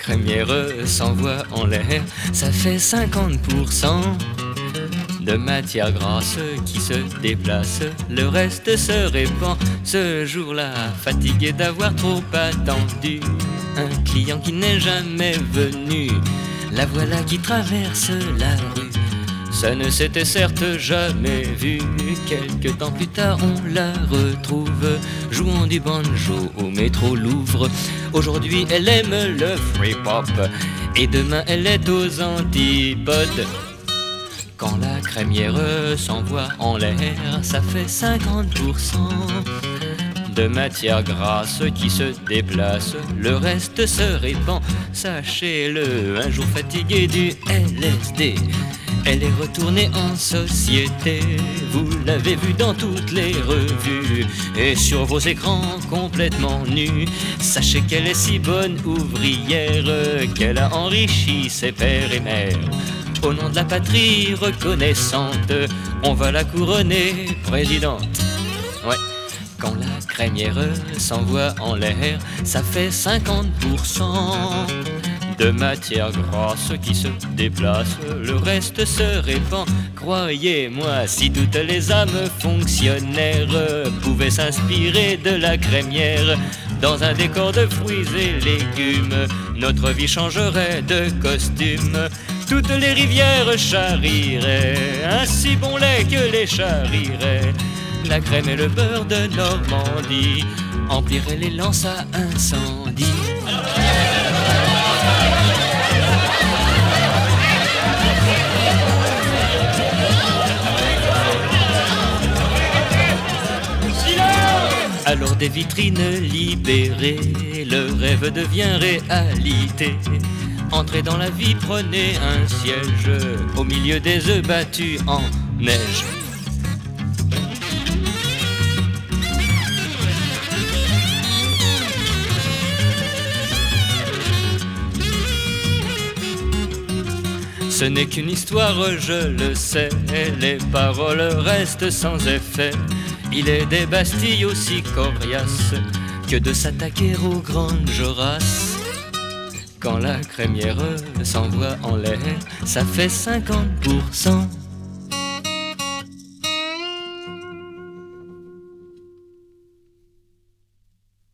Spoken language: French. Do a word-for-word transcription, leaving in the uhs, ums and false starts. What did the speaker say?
crémière s'envoie en l'air, ça fait cinquante pour cent de matière grasse qui se déplace, le reste se répand. Ce jour-là, fatigué d'avoir trop attendu un client qui n'est jamais venu, la voilà qui traverse la rue. Ça ne s'était certes jamais vu. Quelque temps plus tard on la retrouve jouant du banjo au métro Louvre. Aujourd'hui elle aime le free pop et demain elle est aux antipodes. Quand la crémière s'envoie en l'air, ça fait cinquante pour cent de matière grasse qui se déplace, le reste se répand. Sachez-le, un jour fatigué du L S D, elle est retournée en société. Vous l'avez vue dans toutes les revues et sur vos écrans complètement nus. Sachez qu'elle est si bonne ouvrière qu'elle a enrichi ses pères et mères. Au nom de la patrie reconnaissante, on va la couronner présidente. Ouais. Quand la crémière s'envoie en l'air, ça fait cinquante pour cent de matière grasse qui se déplace, le reste se répand. Croyez-moi, si toutes les âmes fonctionnaires pouvaient s'inspirer de la crémière dans un décor de fruits et légumes, notre vie changerait de costume. Toutes les rivières charrieraient un si bon lait que les charrierait. La crème et le beurre de Normandie empliraient les lances à incendie. Alors des vitrines libérées, le rêve devient réalité. Entrez dans la vie, prenez un siège au milieu des œufs battus en neige. Ce n'est qu'une histoire, je le sais, les paroles restent sans effet. Il est des Bastilles aussi coriaces que de s'attaquer aux grandes jorasses. Quand la crémière s'envoie en l'air, ça fait cinquante pour cent